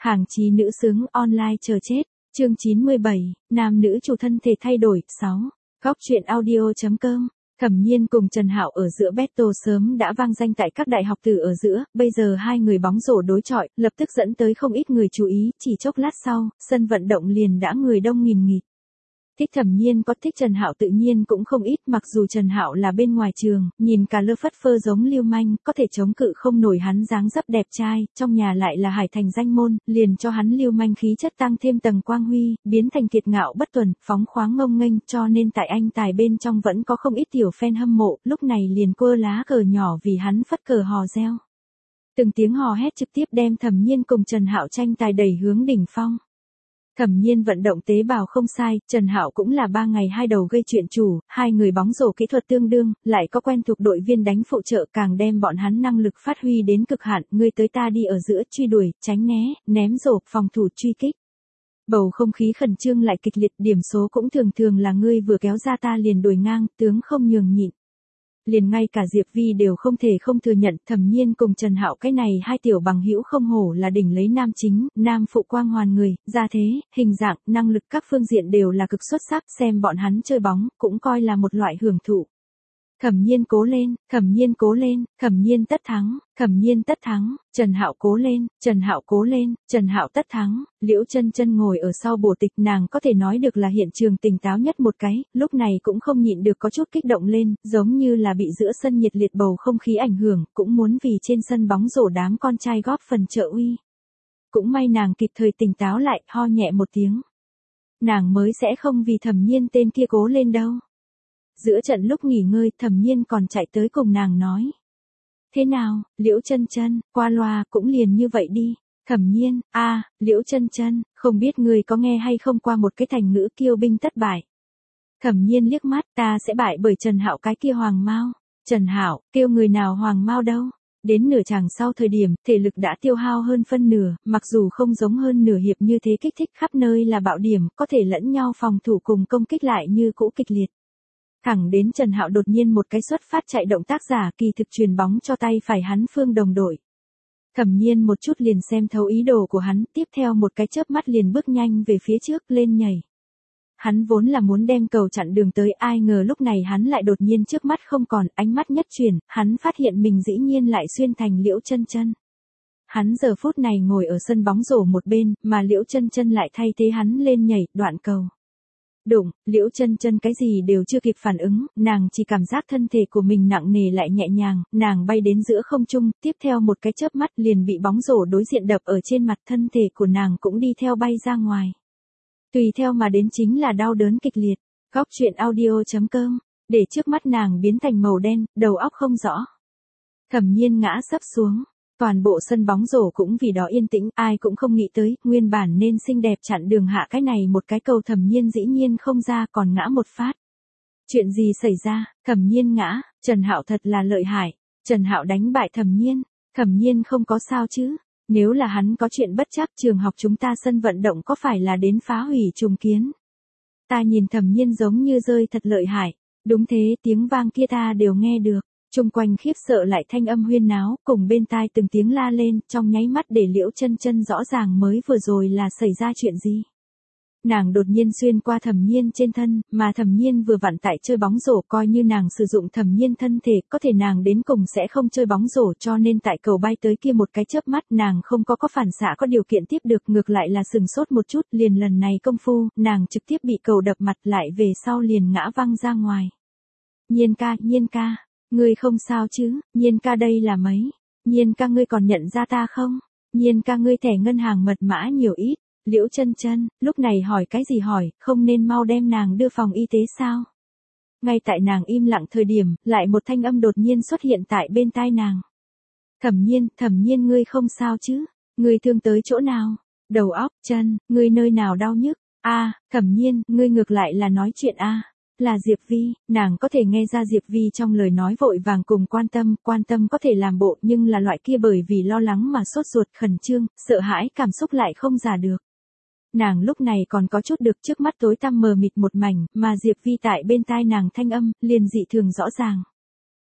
Hàng chí nữ xứng online chờ chết. Chương 97, nam nữ chủ thân thể thay đổi. 6. Góc truyện audio.com. Thẩm Nhiên cùng Trần Hạo ở giữa battle sớm đã vang danh tại các đại học tử ở giữa, bây giờ hai người bóng rổ đối chọi, lập tức dẫn tới không ít người chú ý, chỉ chốc lát sau, sân vận động liền đã người đông nghìn nghịt. Thích Thẩm Nhiên có thích Trần Hạo tự nhiên cũng không ít, mặc dù Trần Hạo là bên ngoài trường, nhìn cả lơ phất phơ giống lưu manh, có thể chống cự không nổi hắn dáng dấp đẹp trai, trong nhà lại là Hải Thành danh môn, liền cho hắn lưu manh khí chất tăng thêm tầng quang huy, biến thành kiệt ngạo bất tuần, phóng khoáng ngông nghênh, cho nên tại anh tài bên trong vẫn có không ít tiểu fan hâm mộ, lúc này liền quơ lá cờ nhỏ vì hắn phất cờ hò reo. Từng tiếng hò hét trực tiếp đem Thẩm Nhiên cùng Trần Hạo tranh tài đẩy hướng đỉnh phong. Thẩm Nhiên vận động tế bào không sai, Trần Hạo cũng là 3 ngày 2 đầu gây chuyện chủ, hai người bóng rổ kỹ thuật tương đương, lại có quen thuộc đội viên đánh phụ trợ càng đem bọn hắn năng lực phát huy đến cực hạn, ngươi tới ta đi ở giữa truy đuổi, tránh né, ném rổ, phòng thủ truy kích. Bầu không khí khẩn trương lại kịch liệt, điểm số cũng thường thường là ngươi vừa kéo ra ta liền đuổi ngang, tướng không nhường nhịn. Liền ngay cả Diệp Vi đều không thể không thừa nhận, Thẩm Nhiên cùng Trần Hạo cái này hai tiểu bằng hữu không hổ là đỉnh lấy nam chính, nam phụ quang hoàn người, gia thế, hình dạng, năng lực các phương diện đều là cực xuất sắc, xem bọn hắn chơi bóng, cũng coi là một loại hưởng thụ. Thẩm Nhiên cố lên, Thẩm Nhiên cố lên, Thẩm Nhiên tất thắng, Thẩm Nhiên tất thắng, Trần Hạo cố lên, Trần Hạo cố lên, Trần Hạo tất thắng. Liễu Chân Chân ngồi ở sau bổ tịch, nàng có thể nói được là hiện trường tỉnh táo nhất một cái, lúc này cũng không nhịn được có chút kích động lên, giống như là bị giữa sân nhiệt liệt bầu không khí ảnh hưởng, cũng muốn vì trên sân bóng rổ đám con trai góp phần trợ uy. Cũng may nàng kịp thời tỉnh táo lại, ho nhẹ một tiếng. Nàng mới sẽ không vì Thẩm Nhiên tên kia cố lên đâu. Giữa trận lúc nghỉ ngơi, Thẩm Nhiên còn chạy tới cùng nàng nói. Thế nào, Liễu Chân Chân, qua loa, cũng liền như vậy đi. Thẩm Nhiên, Liễu Chân Chân, không biết ngươi có nghe hay không qua một cái thành ngữ kiêu binh tất bại. Thẩm Nhiên liếc mắt, ta sẽ bại bởi Trần Hạo cái kia hoàng mao. Trần Hạo, kêu người nào hoàng mao đâu. Đến nửa chàng sau thời điểm, thể lực đã tiêu hao hơn phân nửa, mặc dù không giống hơn nửa hiệp như thế kích thích khắp nơi là bạo điểm, có thể lẫn nhau phòng thủ cùng công kích lại như cũ kịch liệt. Thẳng đến Trần Hạo đột nhiên một cái xuất phát chạy động tác giả kỳ thực truyền bóng cho tay phải hắn phương đồng đội. Thẩm Nhiên một chút liền xem thấu ý đồ của hắn, tiếp theo một cái chớp mắt liền bước nhanh về phía trước lên nhảy. Hắn vốn là muốn đem cầu chặn đường tới, ai ngờ lúc này hắn lại đột nhiên trước mắt không còn, ánh mắt nhất chuyển, hắn phát hiện mình dĩ nhiên lại xuyên thành Liễu Chân Chân. Hắn giờ phút này ngồi ở sân bóng rổ một bên, mà Liễu Chân Chân lại thay thế hắn lên nhảy, đoạn cầu. Đụng, Liễu Chân Chân cái gì đều chưa kịp phản ứng, nàng chỉ cảm giác thân thể của mình nặng nề lại nhẹ nhàng, nàng bay đến giữa không trung, tiếp theo một cái chớp mắt liền bị bóng rổ đối diện đập ở trên mặt, thân thể của nàng cũng đi theo bay ra ngoài. Tùy theo mà đến chính là đau đớn kịch liệt. Góc truyện audio.com, để trước mắt nàng biến thành màu đen, đầu óc không rõ. Thẩm Nhiên ngã sấp xuống. Toàn bộ sân bóng rổ cũng vì đó yên tĩnh, ai cũng không nghĩ tới, nguyên bản nên xinh đẹp chặn đường hạ cái này một cái cầu Thẩm Nhiên dĩ nhiên không ra, còn ngã một phát. Chuyện gì xảy ra? Thẩm Nhiên ngã, Trần Hạo thật là lợi hại. Trần Hạo đánh bại Thẩm Nhiên. Thẩm Nhiên không có sao chứ? Nếu là hắn có chuyện bất trắc, trường học chúng ta sân vận động có phải là đến phá hủy trùng kiến? Ta nhìn Thẩm Nhiên giống như rơi thật lợi hại. Đúng thế, tiếng vang kia ta đều nghe được. Chung quanh khiếp sợ lại thanh âm huyên náo, cùng bên tai từng tiếng la lên, trong nháy mắt để Liễu Chân Chân rõ ràng mới vừa rồi là xảy ra chuyện gì. Nàng đột nhiên xuyên qua Thẩm Nhiên trên thân, mà Thẩm Nhiên vừa vặn tại chơi bóng rổ, coi như nàng sử dụng Thẩm Nhiên thân thể, có thể nàng đến cùng sẽ không chơi bóng rổ, cho nên tại cầu bay tới kia một cái chớp mắt nàng không có phản xạ có điều kiện tiếp được, ngược lại là sừng sốt một chút, liền lần này công phu, nàng trực tiếp bị cầu đập mặt lại về sau liền ngã văng ra ngoài. Nhiên ca. Ngươi không sao chứ, Nhiên ca đây là mấy? Nhiên ca ngươi còn nhận ra ta không? Nhiên ca ngươi thẻ ngân hàng mật mã nhiều ít? Liễu Chân Chân, lúc này hỏi cái gì hỏi, không nên mau đem nàng đưa phòng y tế sao? Ngay tại nàng im lặng thời điểm, lại một thanh âm đột nhiên xuất hiện tại bên tai nàng. Thẩm Nhiên ngươi không sao chứ? Ngươi thương tới chỗ nào? Đầu óc, chân, ngươi nơi nào đau nhức? Thẩm Nhiên, ngươi ngược lại là nói chuyện Là Diệp Vi, nàng có thể nghe ra Diệp Vi trong lời nói vội vàng cùng quan tâm có thể làm bộ, nhưng là loại kia bởi vì lo lắng mà sốt ruột, khẩn trương, sợ hãi cảm xúc lại không giả được. Nàng lúc này còn có chút được, trước mắt tối tăm mờ mịt một mảnh, mà Diệp Vi tại bên tai nàng thanh âm, liền dị thường rõ ràng.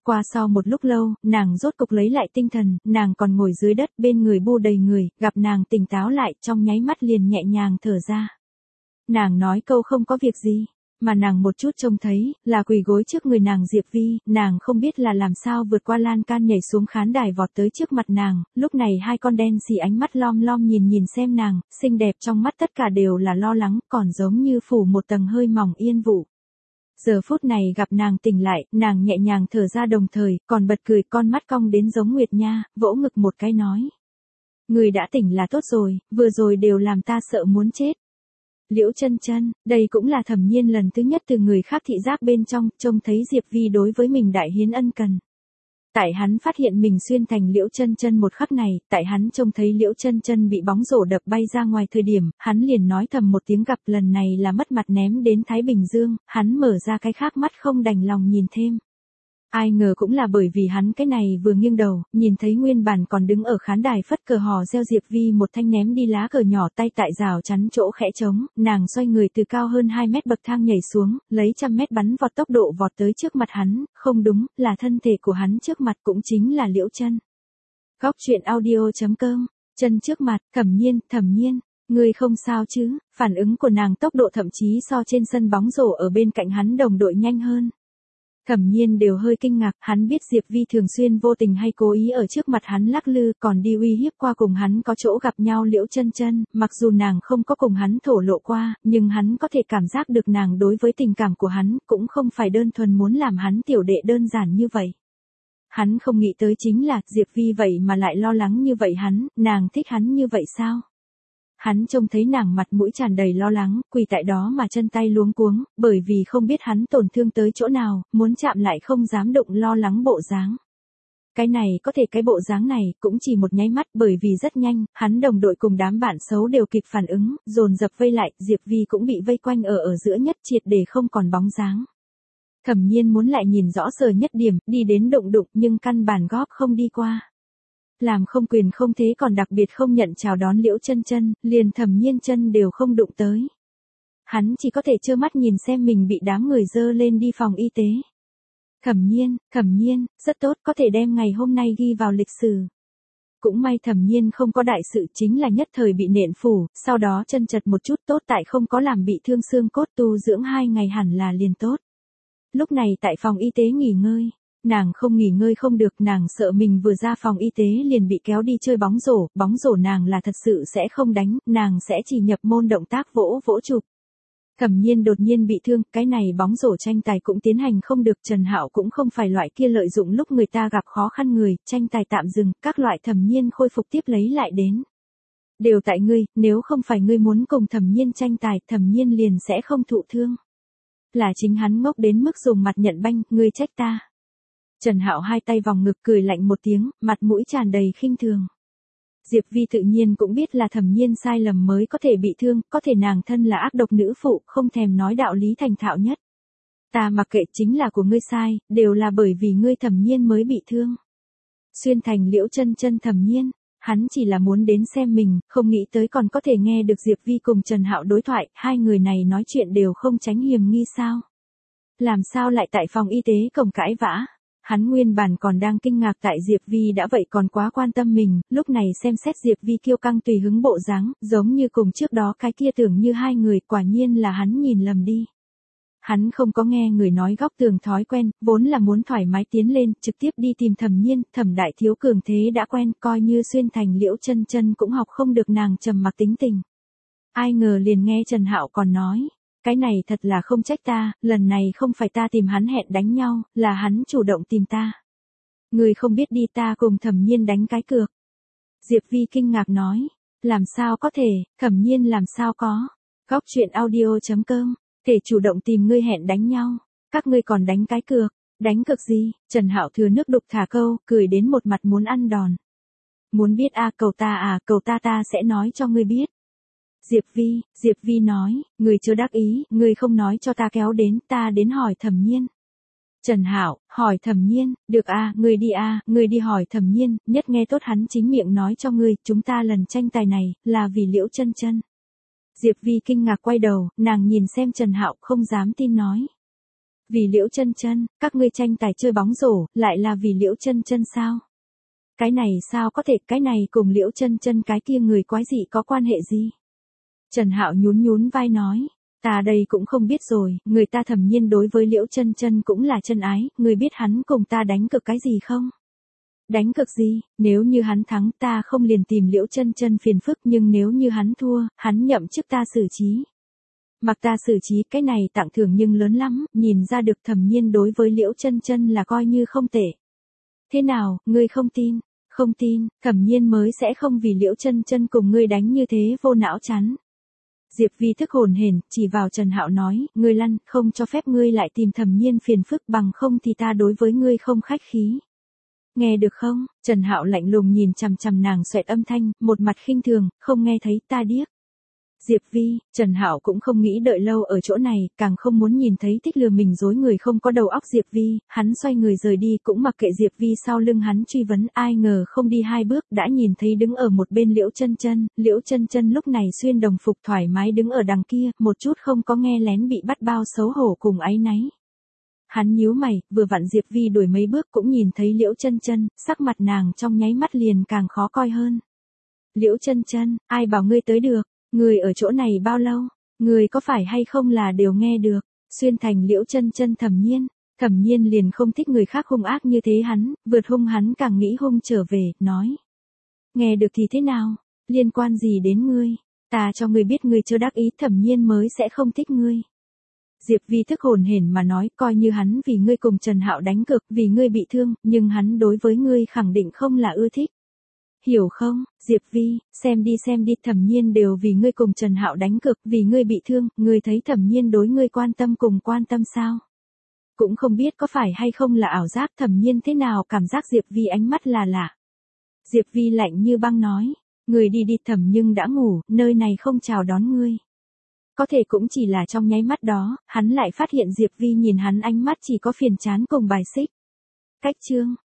Qua sau một lúc lâu, nàng rốt cục lấy lại tinh thần, nàng còn ngồi dưới đất bên người bu đầy người, gặp nàng tỉnh táo lại trong nháy mắt liền nhẹ nhàng thở ra. Nàng nói câu không có việc gì, mà nàng một chút trông thấy, là quỳ gối trước người nàng Diệp Vi, nàng không biết là làm sao vượt qua lan can nhảy xuống khán đài vọt tới trước mặt nàng, lúc này hai con đen xì ánh mắt lom lom nhìn xem nàng, xinh đẹp trong mắt tất cả đều là lo lắng, còn giống như phủ một tầng hơi mỏng yên vụ. Giờ phút này gặp nàng tỉnh lại, nàng nhẹ nhàng thở ra đồng thời, còn bật cười con mắt cong đến giống Nguyệt Nha, vỗ ngực một cái nói. Người đã tỉnh là tốt rồi, vừa rồi đều làm ta sợ muốn chết. Liễu Chân Chân, đây cũng là Thẩm Nhiên lần thứ nhất từ người khác thị giác bên trong, trông thấy Diệp Vi đối với mình đại hiến ân cần. Tại hắn phát hiện mình xuyên thành Liễu Chân Chân một khắc này, tại hắn trông thấy Liễu Chân Chân bị bóng rổ đập bay ra ngoài thời điểm, hắn liền nói thầm một tiếng gặp lần này là mất mặt ném đến Thái Bình Dương, hắn mở ra cái khác mắt không đành lòng nhìn thêm. Ai ngờ cũng là bởi vì hắn cái này vừa nghiêng đầu, nhìn thấy nguyên bản còn đứng ở khán đài phất cờ hò reo Diệp Vi một thanh ném đi lá cờ nhỏ tay tại rào chắn chỗ khẽ trống, nàng xoay người từ cao hơn 2 mét bậc thang nhảy xuống, lấy 100 mét bắn vọt tốc độ vọt tới trước mặt hắn, không đúng, là thân thể của hắn trước mặt cũng chính là Liễu Chân. Góc truyện audio.com, Chân trước mặt, Thẩm Nhiên, ngươi không sao chứ? Phản ứng của nàng tốc độ thậm chí so trên sân bóng rổ ở bên cạnh hắn đồng đội nhanh hơn. Thẩm Nhiên đều hơi kinh ngạc, hắn biết Diệp Vi thường xuyên vô tình hay cố ý ở trước mặt hắn lắc lư, còn đi uy hiếp qua cùng hắn có chỗ gặp nhau Liễu Chân Chân, mặc dù nàng không có cùng hắn thổ lộ qua, nhưng hắn có thể cảm giác được nàng đối với tình cảm của hắn, cũng không phải đơn thuần muốn làm hắn tiểu đệ đơn giản như vậy. Hắn không nghĩ tới chính là, Diệp Vi vậy mà lại lo lắng như vậy hắn, nàng thích hắn như vậy sao? Hắn trông thấy nàng mặt mũi tràn đầy lo lắng, quỳ tại đó mà chân tay luống cuống, bởi vì không biết hắn tổn thương tới chỗ nào, muốn chạm lại không dám đụng lo lắng bộ dáng. Cái này có thể cái bộ dáng này cũng chỉ một nháy mắt bởi vì rất nhanh, hắn đồng đội cùng đám bạn xấu đều kịp phản ứng, dồn dập vây lại, Diệp Vi cũng bị vây quanh ở giữa nhất triệt để không còn bóng dáng. Thẩm Nhiên muốn lại nhìn rõ sờ nhất điểm, đi đến đụng nhưng căn bản góp không đi qua. Làm không quyền không thế còn đặc biệt không nhận chào đón Liễu Chân Chân, liền Thẩm Nhiên chân đều không đụng tới. Hắn chỉ có thể trơ mắt nhìn xem mình bị đám người dơ lên đi phòng y tế. Thẩm Nhiên, rất tốt, có thể đem ngày hôm nay ghi vào lịch sử. Cũng may Thẩm Nhiên không có đại sự, chính là nhất thời bị nện phủ, sau đó chân chật một chút, tốt tại không có làm bị thương xương cốt, tu dưỡng 2 ngày hẳn là liền tốt. Lúc này tại phòng y tế nghỉ ngơi. Nàng không nghỉ ngơi không được, nàng sợ mình vừa ra phòng y tế liền bị kéo đi chơi bóng rổ nàng là thật sự sẽ không đánh, nàng sẽ chỉ nhập môn động tác vỗ chụp. Thẩm Nhiên đột nhiên bị thương, cái này bóng rổ tranh tài cũng tiến hành không được, Trần Hạo cũng không phải loại kia lợi dụng lúc người ta gặp khó khăn người, tranh tài tạm dừng, các loại Thẩm Nhiên khôi phục tiếp lấy lại đến. Đều tại ngươi, nếu không phải ngươi muốn cùng Thẩm Nhiên tranh tài, Thẩm Nhiên liền sẽ không thụ thương. Là chính hắn ngốc đến mức dùng mặt nhận banh, ngươi trách ta. Trần Hạo hai tay vòng ngực cười lạnh một tiếng, mặt mũi tràn đầy khinh thường. Diệp Vi tự nhiên cũng biết là Thẩm Nhiên sai lầm mới có thể bị thương, có thể nàng thân là ác độc nữ phụ, không thèm nói đạo lý thành thạo nhất. Ta mặc kệ, chính là của ngươi sai, đều là bởi vì ngươi Thẩm Nhiên mới bị thương. Xuyên thành Liễu Chân Chân Thẩm Nhiên, hắn chỉ là muốn đến xem mình, không nghĩ tới còn có thể nghe được Diệp Vi cùng Trần Hạo đối thoại, hai người này nói chuyện đều không tránh hiềm nghi sao. Làm sao lại tại phòng y tế cổng cãi vã? Hắn nguyên bản còn đang kinh ngạc tại Diệp Vi đã vậy còn quá quan tâm mình, lúc này xem xét Diệp Vi kiêu căng tùy hứng bộ dáng, giống như cùng trước đó cái kia tưởng như hai người, quả nhiên là hắn nhìn lầm đi. Hắn không có nghe người nói góc tường thói quen, vốn là muốn thoải mái tiến lên, trực tiếp đi tìm Thẩm Nhiên, Thẩm đại thiếu cường thế đã quen, coi như xuyên thành Liễu Chân Chân cũng học không được nàng trầm mặc tính tình. Ai ngờ liền nghe Trần Hạo còn nói. Cái này thật là không trách ta, lần này không phải ta tìm hắn hẹn đánh nhau, là hắn chủ động tìm ta. Người không biết đi, ta cùng Thẩm Nhiên đánh cái cược. Diệp Vi kinh ngạc nói, làm sao có thể, Thẩm Nhiên làm sao có. Góc truyện audio.com, thể chủ động tìm ngươi hẹn đánh nhau, các ngươi còn đánh cái cược, đánh cược gì? Trần Hạo thừa nước đục thả câu, cười đến một mặt muốn ăn đòn. Muốn biết cầu ta sẽ nói cho ngươi biết. Diệp Vi nói, người chưa đắc ý, người không nói cho ta kéo đến, ta đến hỏi Thẩm Nhiên. Trần Hạo, hỏi Thẩm Nhiên, được ngươi đi hỏi Thẩm Nhiên, nhất nghe tốt hắn chính miệng nói cho ngươi, chúng ta lần tranh tài này, là vì Liễu Chân Chân. Diệp Vi kinh ngạc quay đầu, nàng nhìn xem Trần Hạo không dám tin nói. Vì Liễu Chân Chân, các ngươi tranh tài chơi bóng rổ, lại là vì Liễu Chân Chân sao? Cái này sao có thể, cái này cùng Liễu Chân Chân cái kia người quái dị có quan hệ gì? Trần Hạo nhún nhún vai nói, ta đây cũng không biết rồi, người ta Thẩm Nhiên đối với Liễu Chân Chân cũng là chân ái, ngươi biết hắn cùng ta đánh cược cái gì không? Đánh cược gì? Nếu như hắn thắng ta không liền tìm Liễu Chân Chân phiền phức, nhưng nếu như hắn thua, hắn nhậm chức ta xử trí. Mặc ta xử trí, cái này tặng thưởng nhưng lớn lắm, nhìn ra được Thẩm Nhiên đối với Liễu Chân Chân là coi như không tệ. Thế nào, ngươi không tin? Không tin, Thẩm Nhiên mới sẽ không vì Liễu Chân Chân cùng ngươi đánh như thế vô não chán. Diệp Vi thức hồn hển, chỉ vào Trần Hạo nói, ngươi lăn, không cho phép ngươi lại tìm Thẩm Nhiên phiền phức, bằng không thì ta đối với ngươi không khách khí. Nghe được không? Trần Hạo lạnh lùng nhìn chằm chằm nàng xoẹt âm thanh, một mặt khinh thường, không nghe thấy, ta điếc. Diệp Vi, Trần Hạo cũng không nghĩ đợi lâu ở chỗ này, càng không muốn nhìn thấy thích lừa mình dối người không có đầu óc Diệp Vi, hắn xoay người rời đi cũng mặc kệ Diệp Vi sau lưng hắn truy vấn, ai ngờ không đi 2 bước đã nhìn thấy đứng ở một bên Liễu Chân Chân, Liễu Chân Chân lúc này xuyên đồng phục thoải mái đứng ở đằng kia, một chút không có nghe lén bị bắt bao xấu hổ cùng áy náy. Hắn nhíu mày, vừa vặn Diệp Vi đuổi mấy bước cũng nhìn thấy Liễu Chân Chân, sắc mặt nàng trong nháy mắt liền càng khó coi hơn. Liễu Chân Chân, ai bảo ngươi tới được? Người ở chỗ này bao lâu? Người có phải hay không là đều nghe được? Xuyên thành Liễu Chân Chân Thẩm Nhiên liền không thích người khác hung ác như thế hắn, vượt hung hắn càng nghĩ hung trở về, nói. Nghe được thì thế nào? Liên quan gì đến ngươi? Ta cho ngươi biết ngươi chưa đắc ý, Thẩm Nhiên mới sẽ không thích ngươi. Diệp Vi thức hồn hển mà nói, coi như hắn vì ngươi cùng Trần Hạo đánh cược, vì ngươi bị thương, nhưng hắn đối với ngươi khẳng định không là ưa thích. Hiểu không, Diệp Vi, xem đi, Thẩm Nhiên đều vì ngươi cùng Trần Hạo đánh cược, vì ngươi bị thương, ngươi thấy Thẩm Nhiên đối ngươi quan tâm cùng quan tâm sao? Cũng không biết có phải hay không là ảo giác, Thẩm Nhiên thế nào cảm giác Diệp Vi ánh mắt là lạ. Diệp Vi lạnh như băng nói, ngươi đi đi, Thẩm Nhưng đã ngủ, nơi này không chào đón ngươi. Có thể cũng chỉ là trong nháy mắt đó, hắn lại phát hiện Diệp Vi nhìn hắn ánh mắt chỉ có phiền chán cùng bài xích. Cách chương